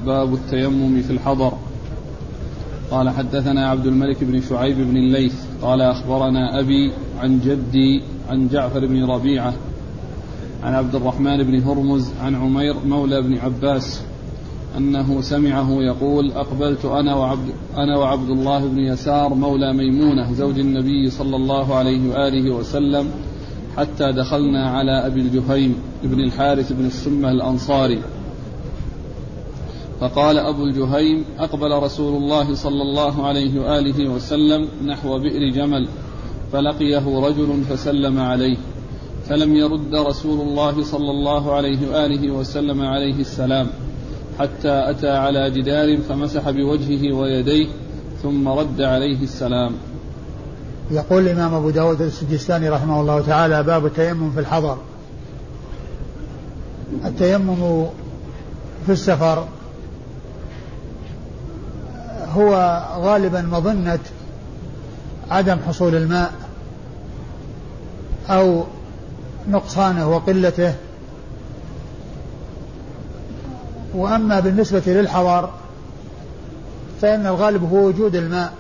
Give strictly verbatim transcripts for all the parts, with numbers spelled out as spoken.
باب التيمم في الحضر. قال حدثنا عبد الملك بن شعيب بن الليث قال أخبرنا أبي عن جدي عن جعفر بن ربيعة عن عبد الرحمن بن هرمز عن عمير مولى بن عباس أنه سمعه يقول أقبلت أنا وعبد, أنا وعبد الله بن يسار مولى ميمونة زوج النبي صلى الله عليه وآله وسلم حتى دخلنا على أبي الجهيم بن الحارث بن السمة الأنصاري فقال أبو الجهيم أقبل رسول الله صلى الله عليه وآله وسلم نحو بئر جمل فلقيه رجل فسلم عليه فلم يرد رسول الله صلى الله عليه وآله وسلم عليه السلام حتى أتى على جدار فمسح بوجهه ويديه ثم رد عليه السلام. يقول الإمام أبو داود السجستاني رحمه الله تعالى باب التيمم في الحضر. التيمم في السفر هو غالبا مظنة عدم حصول الماء أو نقصانه وقلته، وأما بالنسبة للحضر فإن الغالب هو وجود الماء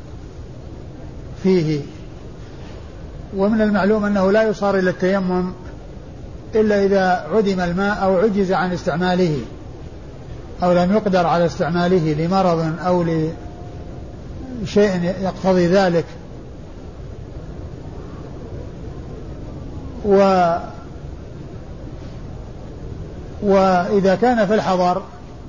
فيه، ومن المعلوم أنه لا يصار إلى التيمم إلا إذا عدم الماء أو عجز عن استعماله أو لم يقدر على استعماله لمرض أو لشيء يقتضي ذلك. و وإذا كان في الحضر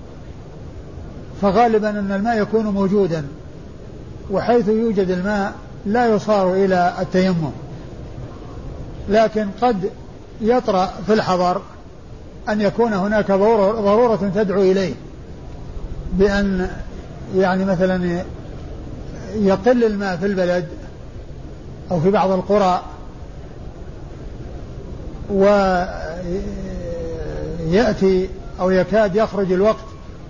فغالبا أن الماء يكون موجودا، وحيث يوجد الماء لا يصار إلى التيمم، لكن قد يطرأ في الحضر أن يكون هناك ضرورة تدعو إليه، بأن يعني مثلا يقل الماء في البلد أو في بعض القرى ويأتي أو يكاد يخرج الوقت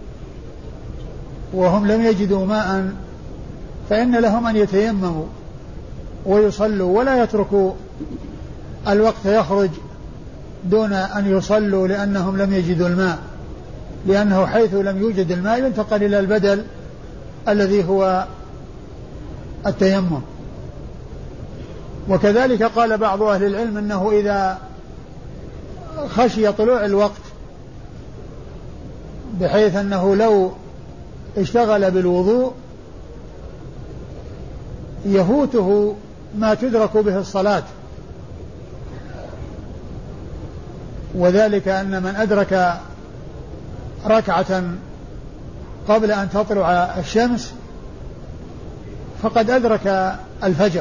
وهم لم يجدوا ماء، فإن لهم أن يتيمموا ويصلوا ولا يتركوا الوقت يخرج دون أن يصلوا لأنهم لم يجدوا الماء، لأنه حيث لم يوجد الماء ينتقل إلى البدل الذي هو التيمم. وكذلك قال بعض أهل العلم أنه إذا خشي طلوع الوقت بحيث أنه لو اشتغل بالوضوء يفوته ما تدرك به الصلاة، وذلك أن من أدرك ركعة قبل أن تطلع الشمس فقد أدرك الفجر،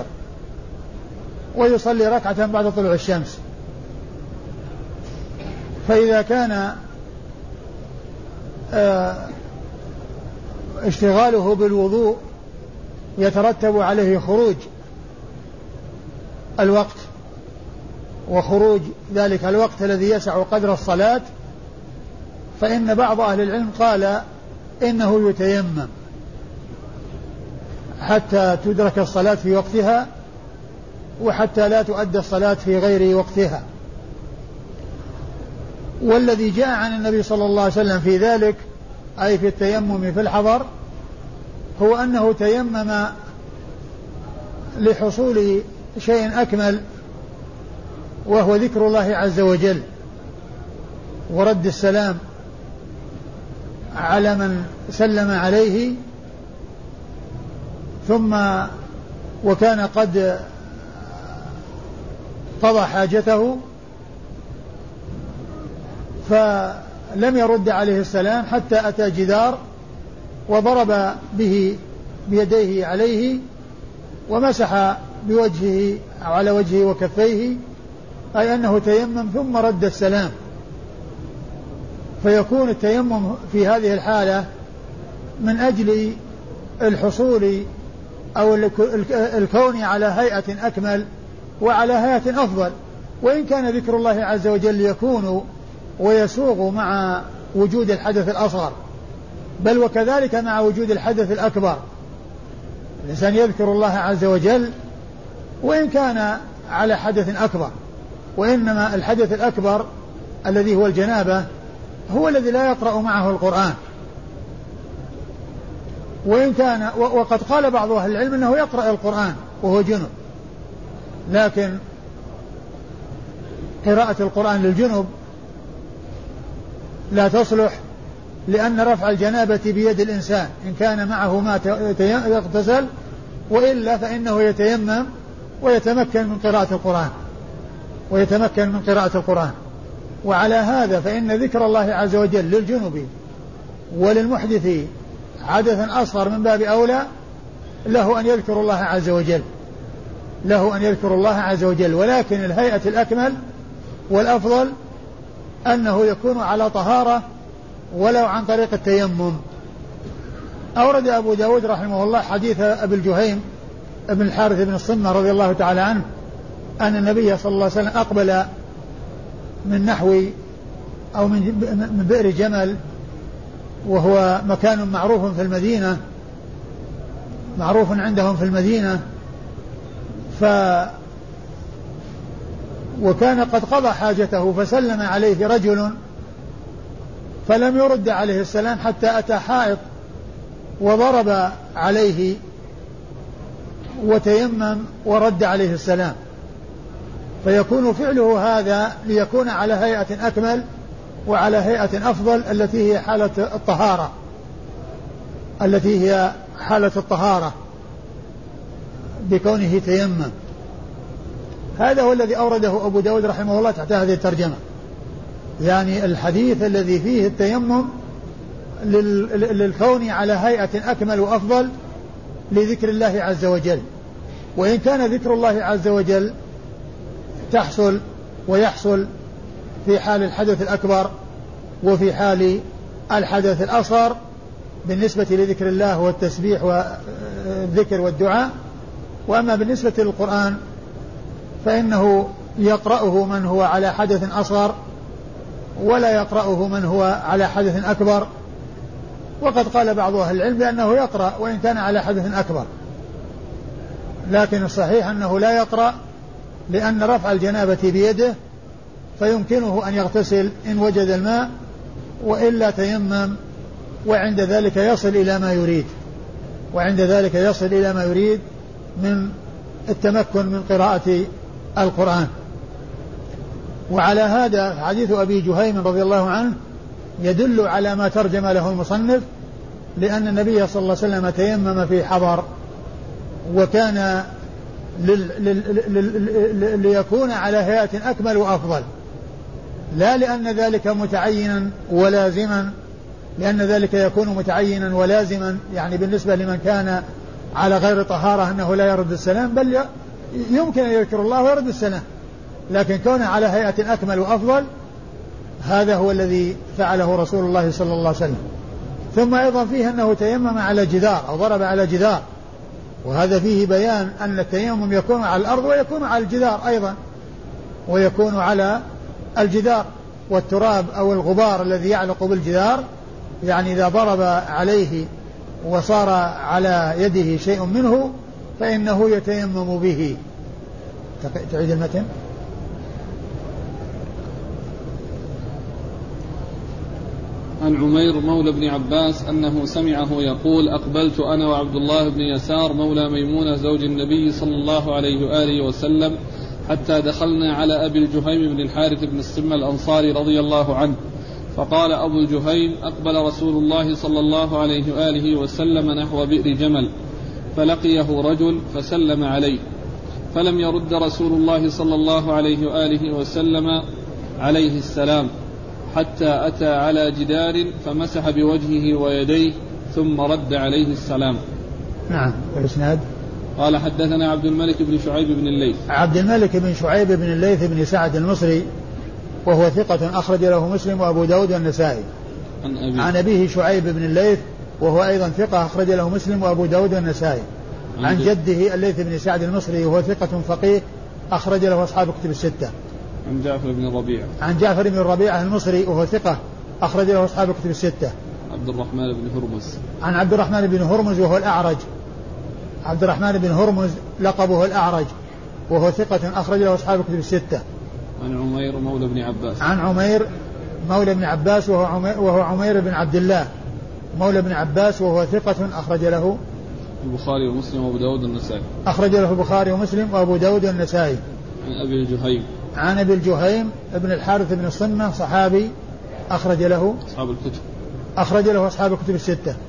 ويصلي ركعة بعد طلوع الشمس. فإذا كان اشتغاله بالوضوء يترتب عليه خروج الوقت وخروج ذلك الوقت الذي يسع قدر الصلاة، فإن بعض أهل العلم قال إنه يتيمم حتى تدرك الصلاة في وقتها وحتى لا تؤدى الصلاة في غير وقتها. والذي جاء عن النبي صلى الله عليه وسلم في ذلك أي في التيمم في الحضر هو أنه تيمم لحصول شيء أكمل وهو ذكر الله عز وجل ورد السلام على من سلم عليه، ثم وكان قد قضى حاجته فلم يرد عليه السلام حتى أتى جدار وضرب به بيديه عليه ومسح بوجهه أو على وجهه وكفيه، أي أنه تيمم ثم رد السلام. فيكون التيمم في هذه الحالة من أجل الحصول أو الكون على هيئة أكمل وعلى هيئة أفضل، وإن كان ذكر الله عز وجل يكون ويسوغ مع وجود الحدث الأصغر، بل وكذلك مع وجود الحدث الأكبر. الإنسان يذكر الله عز وجل وإن كان على حدث أكبر، وإنما الحدث الأكبر الذي هو الجنابة هو الذي لا يقرأ معه القرآن، وإن كان وقد قال بعض أهل العلم أنه يقرأ القرآن وهو جنب، لكن قراءة القرآن للجنب لا تصلح، لأن رفع الجنابة بيد الإنسان إن كان معه ما يغتسل، وإلا فإنه يتيمم ويتمكن من قراءة القرآن ويتمكن من قراءة القرآن. وعلى هذا فإن ذكر الله عز وجل للجنب وللمحدث حدثا أصغر من باب أولى له أن يذكر الله عز وجل له أن يذكر الله عز وجل ولكن الهيئة الأكمل والأفضل أنه يكون على طهارة ولو عن طريق التيمم. أورد أبو داود رحمه الله حديث أبي الجهيم ابن الحارث بن الصمة رضي الله تعالى عنه أن النبي صلى الله عليه وسلم أقبل من نحو أو من بئر جمل، وهو مكان معروف في المدينة معروف عندهم في المدينة، ف وكان قد قضى حاجته فسلم عليه رجل فلم يرد عليه السلام حتى أتى حائط وضرب عليه وتيمم ورد عليه السلام، فيكون فعله هذا ليكون على هيئة أكمل وعلى هيئة أفضل التي هي حالة الطهارة التي هي حالة الطهارة بكونه تيمم. هذا هو الذي أورده أبو داود رحمه الله تحت هذه الترجمة، يعني الحديث الذي فيه التيمم للكون على هيئة أكمل وأفضل لذكر الله عز وجل. وإن كان ذكر الله عز وجل تحصل ويحصل في حال الحدث الأكبر وفي حال الحدث الأصغر بالنسبة لذكر الله والتسبيح والذكر والدعاء. وأما بالنسبة للقرآن فإنه يقرأه من هو على حدث أصغر ولا يقرأه من هو على حدث أكبر، وقد قال بعض أهل العلم بأنه يقرأ وإن كان على حدث أكبر، لكن الصحيح أنه لا يقرأ لأن رفع الجنابة بيده فيمكنه أن يغتسل إن وجد الماء، وإلا تيمم وعند ذلك يصل إلى ما يريد وعند ذلك يصل إلى ما يريد من التمكن من قراءة القرآن. وعلى هذا حديث أبي جهيم رضي الله عنه يدل على ما ترجم له المصنف، لأن النبي صلى الله عليه وسلم تيمم في حضر، وكان لل... لل... لل... ليكون على هيئة أكمل وأفضل، لا لأن ذلك متعينا ولازما، لأن ذلك يكون متعينا ولازما يعني بالنسبة لمن كان على غير طهارة أنه لا يرد السلام، بل يمكن أن يذكر الله ويرد السلام، لكن كونه على هيئة أكمل وأفضل هذا هو الذي فعله رسول الله صلى الله عليه وسلم. ثم أيضا فيه أنه تيمم على جدار أو ضرب على جدار، وهذا فيه بيان أن التيمم يكون على الأرض ويكون على الجدار أيضا، ويكون على الجدار، والتراب أو الغبار الذي يعلق بالجدار يعني إذا ضرب عليه وصار على يده شيء منه فإنه يتيمم به. تعيد المتن. عن عمير مولى بن عباس أنه سمعه يقول: أقبلت أنا وعبد الله بن يسار مولى ميمونة زوج النبي صلى الله عليه وآله وسلم حتى دخلنا على أبي الجهيم بن الحارث بن الصمة الأنصاري رضي الله عنه، فقال أبو الجهيم: أقبل رسول الله صلى الله عليه وآله وسلم نحو بئر جمل، فلقيه رجل فسلم عليه، فلم يرد رسول الله صلى الله عليه وآله وسلم عليه السلام حتى أتى على جدار فمسح بوجهه ويديه ثم رد عليه السلام. نعم. الإسناد. قال: حدثنا عبد الملك بن شعيب بن الليث. عبد الملك بن شعيب بن الليث بن سعد المصري، وهو ثقة أخرج له مسلم وأبو داود والنسائي. عن أبيه. عن أبيه شعيب بن الليث وهو أيضا ثقة أخرج له مسلم وأبو داود والنسائي. عن, عن جده الليث بن سعد المصري وهو ثقة فقيه أخرج له أصحاب كتب الستة. عن جعفر بن الربيع. عن جعفر بن الربيع المصري وهو ثقة أخرج له أصحاب كتب الستة. عبد الرحمن بن هرمز. عن عبد الرحمن بن هرمز وهو الأعرج. عبد الرحمن بن هرمز لقبه الأعرج وهو ثقة أخرج له أصحاب كتب الستة. عن عمير مولى بن عباس. عن عمير مولى بن عباس وهو عمير, وهو عمير بن عبد الله مولى ابن عباس وهو ثقة أخرج له البخاري ومسلم وأبو داود والنسائي. أخرج له البخاري ومسلم وأبو داود والنسائي. عن أبي الجهيم عن أبي الجهيم ابن الحارث بن الصمة صحابي أخرج له أصحاب الكتب أخرج له أصحاب الكتب الستة.